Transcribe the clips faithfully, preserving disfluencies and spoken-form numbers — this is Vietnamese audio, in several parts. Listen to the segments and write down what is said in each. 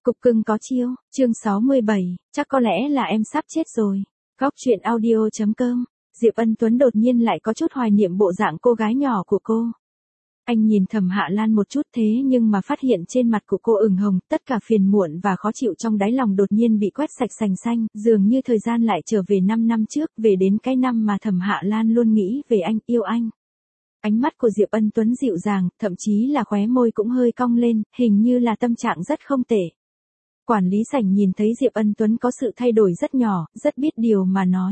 Cục cưng có chiêu, chương sáu mươi bảy, chắc có lẽ là em sắp chết rồi. Góc truyện audio chấm com, Diệp Ân Tuấn đột nhiên lại có chút hoài niệm bộ dạng cô gái nhỏ của cô. Anh nhìn Thẩm Hạ Lan một chút thế nhưng mà phát hiện trên mặt của cô ửng hồng, tất cả phiền muộn và khó chịu trong đáy lòng đột nhiên bị quét sạch sành xanh, dường như thời gian lại trở về năm năm trước, về đến cái năm mà Thẩm Hạ Lan luôn nghĩ về anh, yêu anh. Ánh mắt của Diệp Ân Tuấn dịu dàng, thậm chí là khóe môi cũng hơi cong lên, hình như là tâm trạng rất không tệ. Quản lý sảnh nhìn thấy Diệp Ân Tuấn có sự thay đổi rất nhỏ, rất biết điều mà nói.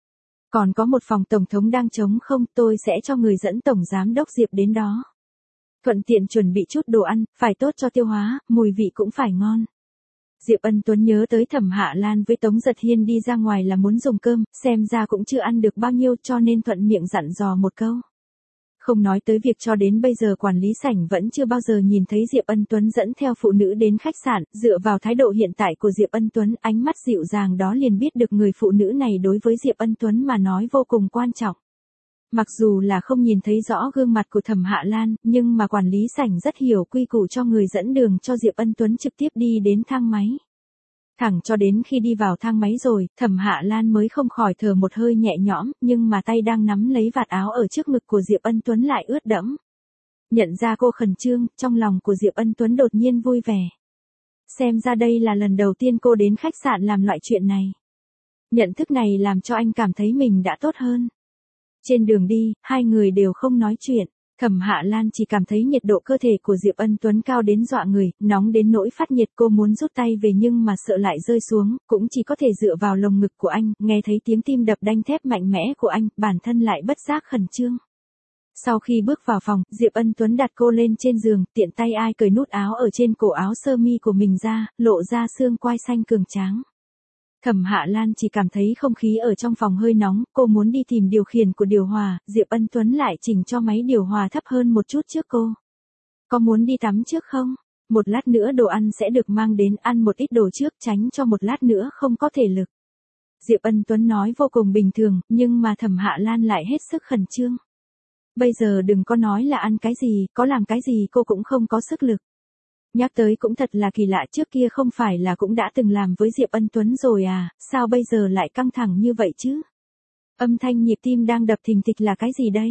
Còn có một phòng tổng thống đang trống không, tôi sẽ cho người dẫn tổng giám đốc Diệp đến đó. Thuận tiện chuẩn bị chút đồ ăn, phải tốt cho tiêu hóa, mùi vị cũng phải ngon. Diệp Ân Tuấn nhớ tới Thẩm Hạ Lan với Tống Giật Hiên đi ra ngoài là muốn dùng cơm, xem ra cũng chưa ăn được bao nhiêu cho nên thuận miệng dặn dò một câu. Không nói tới việc cho đến bây giờ quản lý sảnh vẫn chưa bao giờ nhìn thấy Diệp Ân Tuấn dẫn theo phụ nữ đến khách sạn, dựa vào thái độ hiện tại của Diệp Ân Tuấn, ánh mắt dịu dàng đó liền biết được người phụ nữ này đối với Diệp Ân Tuấn mà nói vô cùng quan trọng. Mặc dù là không nhìn thấy rõ gương mặt của Thẩm Hạ Lan, nhưng mà quản lý sảnh rất hiểu quy củ cho người dẫn đường cho Diệp Ân Tuấn trực tiếp đi đến thang máy. Thẳng cho đến khi đi vào thang máy rồi, Thẩm Hạ Lan mới không khỏi thở một hơi nhẹ nhõm, nhưng mà tay đang nắm lấy vạt áo ở trước ngực của Diệp Ân Tuấn lại ướt đẫm. Nhận ra cô khẩn trương, trong lòng của Diệp Ân Tuấn đột nhiên vui vẻ. Xem ra đây là lần đầu tiên cô đến khách sạn làm loại chuyện này. Nhận thức này làm cho anh cảm thấy mình đã tốt hơn. Trên đường đi, hai người đều không nói chuyện. Thẩm Hạ Lan chỉ cảm thấy nhiệt độ cơ thể của Diệp Ân Tuấn cao đến dọa người, nóng đến nỗi phát nhiệt, cô muốn rút tay về nhưng mà sợ lại rơi xuống, cũng chỉ có thể dựa vào lồng ngực của anh, nghe thấy tiếng tim đập đanh thép mạnh mẽ của anh, bản thân lại bất giác khẩn trương. Sau khi bước vào phòng, Diệp Ân Tuấn đặt cô lên trên giường, tiện tay ai cởi nút áo ở trên cổ áo sơ mi của mình ra, lộ ra xương quai xanh cường tráng. Thẩm Hạ Lan chỉ cảm thấy không khí ở trong phòng hơi nóng, cô muốn đi tìm điều khiển của điều hòa, Diệp Ân Tuấn lại chỉnh cho máy điều hòa thấp hơn một chút trước cô. Có muốn đi tắm trước không? Một lát nữa đồ ăn sẽ được mang đến, ăn một ít đồ trước tránh cho một lát nữa không có thể lực. Diệp Ân Tuấn nói vô cùng bình thường, nhưng mà Thẩm Hạ Lan lại hết sức khẩn trương. Bây giờ đừng có nói là ăn cái gì, có làm cái gì cô cũng không có sức lực. Nhắc tới cũng thật là kỳ lạ, trước kia không phải là cũng đã từng làm với Diệp Ân Tuấn rồi à, sao bây giờ lại căng thẳng như vậy chứ? Âm thanh nhịp tim đang đập thình thịch là cái gì đây?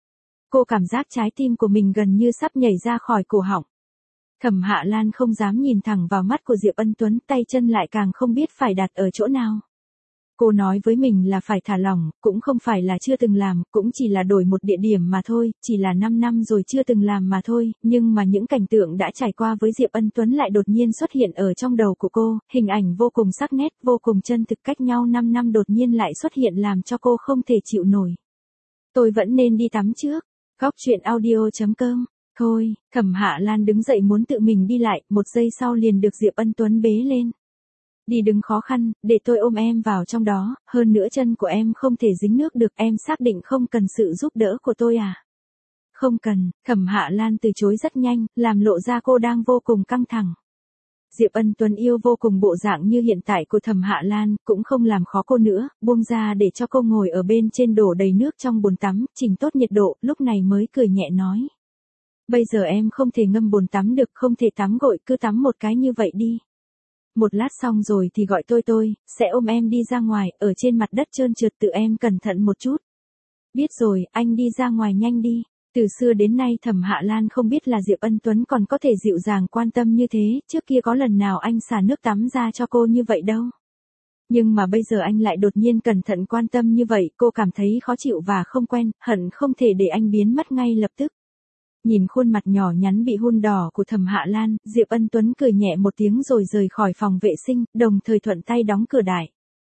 Cô cảm giác trái tim của mình gần như sắp nhảy ra khỏi cổ họng. Thẩm Hạ Lan không dám nhìn thẳng vào mắt của Diệp Ân Tuấn, tay chân lại càng không biết phải đặt ở chỗ nào. Cô nói với mình là phải thả lỏng, cũng không phải là chưa từng làm, cũng chỉ là đổi một địa điểm mà thôi, chỉ là năm năm rồi chưa từng làm mà thôi, nhưng mà những cảnh tượng đã trải qua với Diệp Ân Tuấn lại đột nhiên xuất hiện ở trong đầu của cô, hình ảnh vô cùng sắc nét, vô cùng chân thực, cách nhau năm năm đột nhiên lại xuất hiện làm cho cô không thể chịu nổi. Tôi vẫn nên đi tắm trước. Góc truyện audio chấm com. Thôi, Thẩm Hạ Lan đứng dậy muốn tự mình đi lại, một giây sau liền được Diệp Ân Tuấn bế lên. Đi đứng khó khăn, để tôi ôm em vào trong đó, hơn nữa chân của em không thể dính nước được, em xác định không cần sự giúp đỡ của tôi à? Không cần, Thẩm Hạ Lan từ chối rất nhanh, làm lộ ra cô đang vô cùng căng thẳng. Diệp Ân Tuấn yêu vô cùng bộ dạng như hiện tại của Thẩm Hạ Lan, cũng không làm khó cô nữa, buông ra để cho cô ngồi ở bên trên đổ đầy nước trong bồn tắm, chỉnh tốt nhiệt độ, lúc này mới cười nhẹ nói. Bây giờ em không thể ngâm bồn tắm được, không thể tắm gội, cứ tắm một cái như vậy đi. Một lát xong rồi thì gọi tôi tôi, sẽ ôm em đi ra ngoài, ở trên mặt đất trơn trượt tự em cẩn thận một chút. Biết rồi, anh đi ra ngoài nhanh đi. Từ xưa đến nay Thẩm Hạ Lan không biết là Diệp Ân Tuấn còn có thể dịu dàng quan tâm như thế, trước kia có lần nào anh xả nước tắm ra cho cô như vậy đâu. Nhưng mà bây giờ anh lại đột nhiên cẩn thận quan tâm như vậy, cô cảm thấy khó chịu và không quen, hận không thể để anh biến mất ngay lập tức. Nhìn khuôn mặt nhỏ nhắn bị hun đỏ của Thẩm Hạ Lan, Diệp Ân Tuấn cười nhẹ một tiếng rồi rời khỏi phòng vệ sinh, đồng thời thuận tay đóng cửa đại.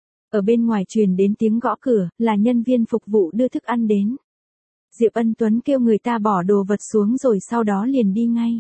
Ở bên ngoài truyền đến tiếng gõ cửa, là nhân viên phục vụ đưa thức ăn đến. Diệp Ân Tuấn kêu người ta bỏ đồ vật xuống rồi sau đó liền đi ngay.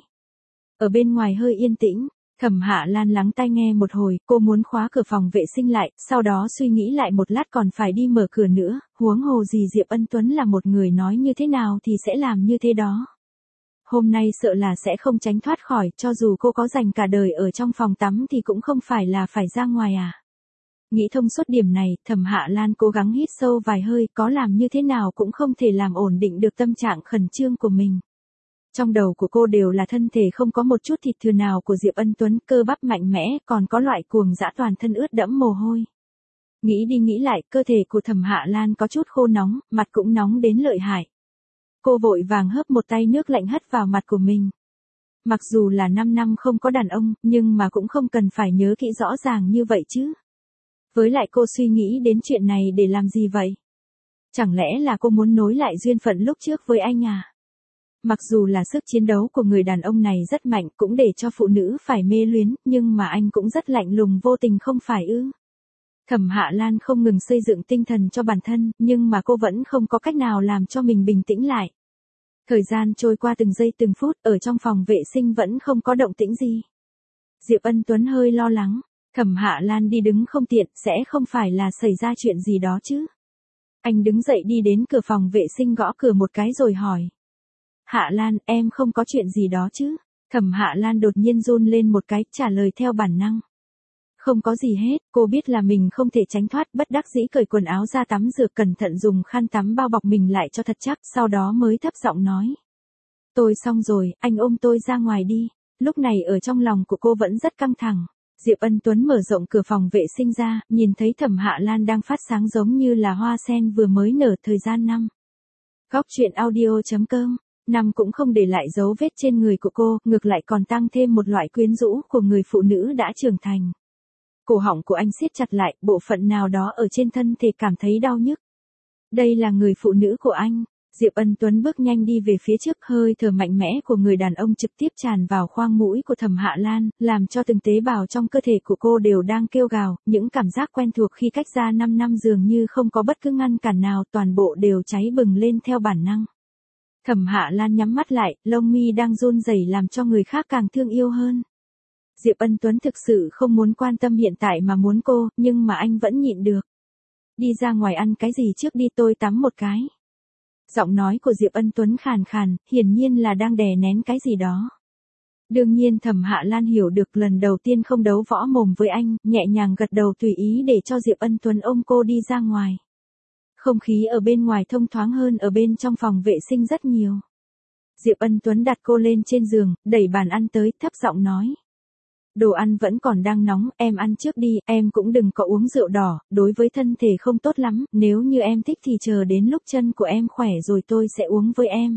Ở bên ngoài hơi yên tĩnh, Thẩm Hạ Lan lắng tai nghe một hồi, cô muốn khóa cửa phòng vệ sinh lại, sau đó suy nghĩ lại một lát còn phải đi mở cửa nữa, huống hồ gì Diệp Ân Tuấn là một người nói như thế nào thì sẽ làm như thế đó. Hôm nay sợ là sẽ không tránh thoát khỏi, cho dù cô có dành cả đời ở trong phòng tắm thì cũng không phải là phải ra ngoài à. Nghĩ thông suốt điểm này, Thẩm Hạ Lan cố gắng hít sâu vài hơi, có làm như thế nào cũng không thể làm ổn định được tâm trạng khẩn trương của mình. Trong đầu của cô đều là thân thể không có một chút thịt thừa nào của Diệp Ân Tuấn, cơ bắp mạnh mẽ, còn có loại cuồng dã toàn thân ướt đẫm mồ hôi. Nghĩ đi nghĩ lại, cơ thể của Thẩm Hạ Lan có chút khô nóng, mặt cũng nóng đến lợi hại. Cô vội vàng hớp một tay nước lạnh hất vào mặt của mình. Mặc dù là năm năm không có đàn ông, nhưng mà cũng không cần phải nhớ kỹ rõ ràng như vậy chứ. Với lại cô suy nghĩ đến chuyện này để làm gì vậy? Chẳng lẽ là cô muốn nối lại duyên phận lúc trước với anh à? Mặc dù là sức chiến đấu của người đàn ông này rất mạnh cũng để cho phụ nữ phải mê luyến, nhưng mà anh cũng rất lạnh lùng vô tình không phải ư? Thẩm Hạ Lan không ngừng xây dựng tinh thần cho bản thân, nhưng mà cô vẫn không có cách nào làm cho mình bình tĩnh lại. Thời gian trôi qua từng giây từng phút, ở trong phòng vệ sinh vẫn không có động tĩnh gì. Diệp Ân Tuấn hơi lo lắng, Thẩm Hạ Lan đi đứng không tiện, sẽ không phải là xảy ra chuyện gì đó chứ. Anh đứng dậy đi đến cửa phòng vệ sinh gõ cửa một cái rồi hỏi. Hạ Lan, em không có chuyện gì đó chứ? Thẩm Hạ Lan đột nhiên run lên một cái, trả lời theo bản năng. Không có gì hết, cô biết là mình không thể tránh thoát, bất đắc dĩ cởi quần áo ra tắm rửa, cẩn thận dùng khăn tắm bao bọc mình lại cho thật chắc, sau đó mới thấp giọng nói. Tôi xong rồi, anh ôm tôi ra ngoài đi. Lúc này ở trong lòng của cô vẫn rất căng thẳng. Diệp Ân Tuấn mở rộng cửa phòng vệ sinh ra, nhìn thấy Thẩm Hạ Lan đang phát sáng giống như là hoa sen vừa mới nở. Thời gian năm. Góc truyện audio chấm com. Năm cũng không để lại dấu vết trên người của cô, ngược lại còn tăng thêm một loại quyến rũ của người phụ nữ đã trưởng thành. Cổ họng của anh siết chặt lại, bộ phận nào đó ở trên thân thể cảm thấy đau nhức. Đây là người phụ nữ của anh. Diệp Ân Tuấn bước nhanh đi về phía trước, hơi thở mạnh mẽ của người đàn ông trực tiếp tràn vào khoang mũi của Thẩm Hạ Lan, làm cho từng tế bào trong cơ thể của cô đều đang kêu gào, những cảm giác quen thuộc khi cách ra năm năm dường như không có bất cứ ngăn cản nào, toàn bộ đều cháy bừng lên theo bản năng. Thẩm Hạ Lan nhắm mắt lại, lông mi đang run rẩy làm cho người khác càng thương yêu hơn. Diệp Ân Tuấn thực sự không muốn quan tâm hiện tại mà muốn cô, nhưng mà anh vẫn nhịn được. Đi ra ngoài ăn cái gì trước đi, tôi tắm một cái. Giọng nói của Diệp Ân Tuấn khàn khàn, hiển nhiên là đang đè nén cái gì đó. Đương nhiên Thẩm Hạ Lan hiểu được, lần đầu tiên không đấu võ mồm với anh, nhẹ nhàng gật đầu tùy ý để cho Diệp Ân Tuấn ôm cô đi ra ngoài. Không khí ở bên ngoài thông thoáng hơn ở bên trong phòng vệ sinh rất nhiều. Diệp Ân Tuấn đặt cô lên trên giường, đẩy bàn ăn tới, thấp giọng nói. Đồ ăn vẫn còn đang nóng, em ăn trước đi, em cũng đừng có uống rượu đỏ, đối với thân thể không tốt lắm, nếu như em thích thì chờ đến lúc chân của em khỏe rồi tôi sẽ uống với em.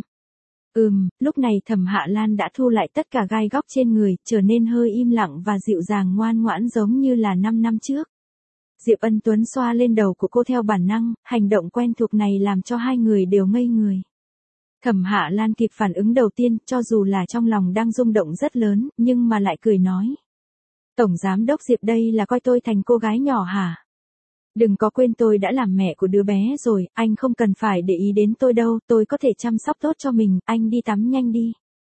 Ừm, lúc này Thẩm Hạ Lan đã thu lại tất cả gai góc trên người, trở nên hơi im lặng và dịu dàng ngoan ngoãn giống như là năm năm trước. Diệp Ân Tuấn xoa lên đầu của cô theo bản năng, hành động quen thuộc này làm cho hai người đều ngây người. Thẩm Hạ Lan kịp phản ứng đầu tiên, cho dù là trong lòng đang rung động rất lớn, nhưng mà lại cười nói. Tổng giám đốc Diệp đây là coi tôi thành cô gái nhỏ hả? Đừng có quên tôi đã làm mẹ của đứa bé rồi, anh không cần phải để ý đến tôi đâu, tôi có thể chăm sóc tốt cho mình, anh đi tắm nhanh đi.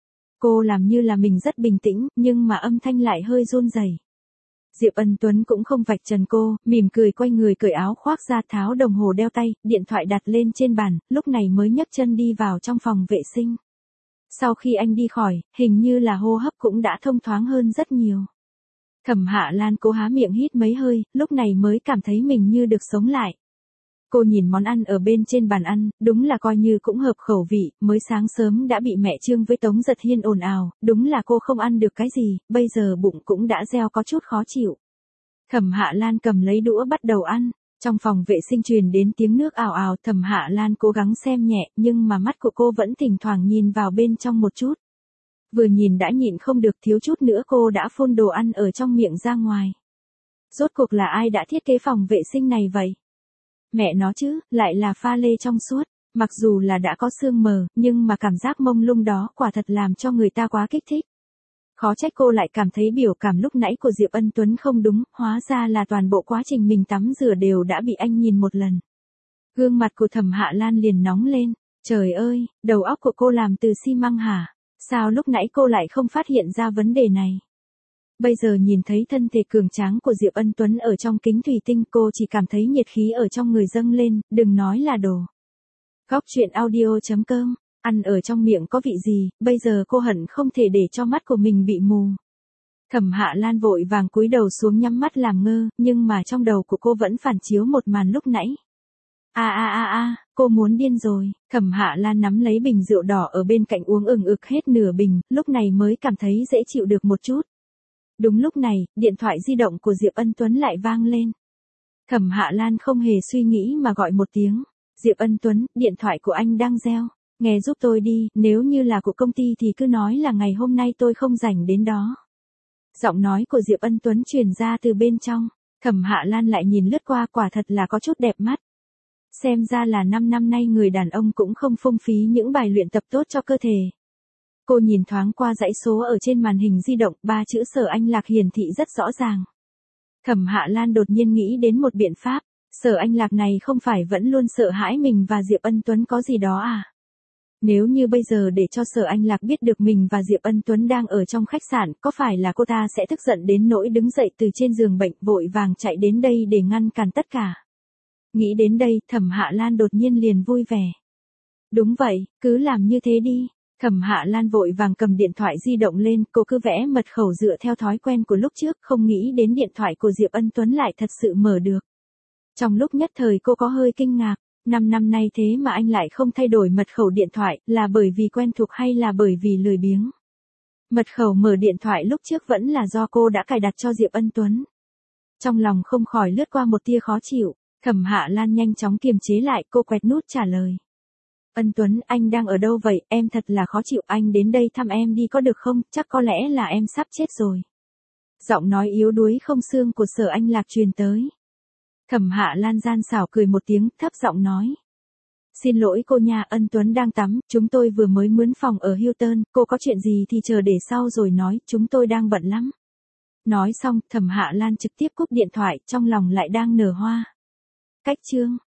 Cô làm như là mình rất bình tĩnh, nhưng mà âm thanh lại hơi run rẩy. Diệp Ân Tuấn cũng không vạch trần cô, mỉm cười quay người cởi áo khoác ra, tháo đồng hồ đeo tay, điện thoại đặt lên trên bàn, lúc này mới nhấc chân đi vào trong phòng vệ sinh. Sau khi anh đi khỏi, hình như là hô hấp cũng đã thông thoáng hơn rất nhiều. Thẩm Hạ Lan cố há miệng hít mấy hơi, lúc này mới cảm thấy mình như được sống lại. Cô nhìn món ăn ở bên trên bàn ăn, đúng là coi như cũng hợp khẩu vị, mới sáng sớm đã bị mẹ Trương với Tống Giật Hiên ồn ào, đúng là cô không ăn được cái gì, bây giờ bụng cũng đã reo có chút khó chịu. Thẩm Hạ Lan cầm lấy đũa bắt đầu ăn, trong phòng vệ sinh truyền đến tiếng nước ào ào, Thẩm Hạ Lan cố gắng xem nhẹ, nhưng mà mắt của cô vẫn thỉnh thoảng nhìn vào bên trong một chút. Vừa nhìn đã nhịn không được, thiếu chút nữa cô đã phun đồ ăn ở trong miệng ra ngoài. Rốt cuộc là ai đã thiết kế phòng vệ sinh này vậy? Mẹ nó chứ, lại là pha lê trong suốt, mặc dù là đã có sương mờ, nhưng mà cảm giác mông lung đó quả thật làm cho người ta quá kích thích. Khó trách cô lại cảm thấy biểu cảm lúc nãy của Diệp Ân Tuấn không đúng, hóa ra là toàn bộ quá trình mình tắm rửa đều đã bị anh nhìn một lần. Gương mặt của Thẩm Hạ Lan liền nóng lên, trời ơi, đầu óc của cô làm từ xi măng hả? Sao lúc nãy cô lại không phát hiện ra vấn đề này? Bây giờ nhìn thấy thân thể cường tráng của Diệp Ân Tuấn ở trong kính thủy tinh, cô chỉ cảm thấy nhiệt khí ở trong người dâng lên, đừng nói là đồ. Góc truyện audio chấm com, ăn ở trong miệng có vị gì, bây giờ cô hận không thể để cho mắt của mình bị mù. Thẩm Hạ Lan vội vàng cúi đầu xuống nhắm mắt làm ngơ, nhưng mà trong đầu của cô vẫn phản chiếu một màn lúc nãy. A a a a, cô muốn điên rồi. Thẩm Hạ Lan nắm lấy bình rượu đỏ ở bên cạnh uống ừng ực hết nửa bình, lúc này mới cảm thấy dễ chịu được một chút. Đúng lúc này, điện thoại di động của Diệp Ân Tuấn lại vang lên. Thẩm Hạ Lan không hề suy nghĩ mà gọi một tiếng. Diệp Ân Tuấn, điện thoại của anh đang reo. Nghe giúp tôi đi, nếu như là của công ty thì cứ nói là ngày hôm nay tôi không rảnh đến đó. Giọng nói của Diệp Ân Tuấn truyền ra từ bên trong. Thẩm Hạ Lan lại nhìn lướt qua, quả thật là có chút đẹp mắt. Xem ra là năm năm nay người đàn ông cũng không phung phí những bài luyện tập tốt cho cơ thể. Cô nhìn thoáng qua dãy số ở trên màn hình di động, ba chữ Sở Anh Lạc hiển thị rất rõ ràng. Thẩm Hạ Lan đột nhiên nghĩ đến một biện pháp. Sở Anh Lạc này không phải vẫn luôn sợ hãi mình và Diệp Ân Tuấn có gì đó à? Nếu như bây giờ để cho Sở Anh Lạc biết được mình và Diệp Ân Tuấn đang ở trong khách sạn, có phải là cô ta sẽ tức giận đến nỗi đứng dậy từ trên giường bệnh vội vàng chạy đến đây để ngăn cản tất cả? Nghĩ đến đây, Thẩm Hạ Lan đột nhiên liền vui vẻ. Đúng vậy, cứ làm như thế đi. Thẩm Hạ Lan vội vàng cầm điện thoại di động lên, cô cứ vẽ mật khẩu dựa theo thói quen của lúc trước, không nghĩ đến điện thoại của Diệp Ân Tuấn lại thật sự mở được. Trong lúc nhất thời cô có hơi kinh ngạc, năm năm nay thế mà anh lại không thay đổi mật khẩu điện thoại, là bởi vì quen thuộc hay là bởi vì lười biếng? Mật khẩu mở điện thoại lúc trước vẫn là do cô đã cài đặt cho Diệp Ân Tuấn. Trong lòng không khỏi lướt qua một tia khó chịu, Thẩm Hạ Lan nhanh chóng kiềm chế lại, cô quẹt nút trả lời. Ân Tuấn, anh đang ở đâu vậy, em thật là khó chịu, anh đến đây thăm em đi có được không, chắc có lẽ là em sắp chết rồi. Giọng nói yếu đuối không xương của Sở Anh Lạc truyền tới. Thẩm Hạ Lan gian xảo cười một tiếng, thấp giọng nói. Xin lỗi cô nha, Ân Tuấn đang tắm, chúng tôi vừa mới mướn phòng ở Hilton, cô có chuyện gì thì chờ để sau rồi nói, chúng tôi đang bận lắm. Nói xong, Thẩm Hạ Lan trực tiếp cúp điện thoại, trong lòng lại đang nở hoa. Cách chương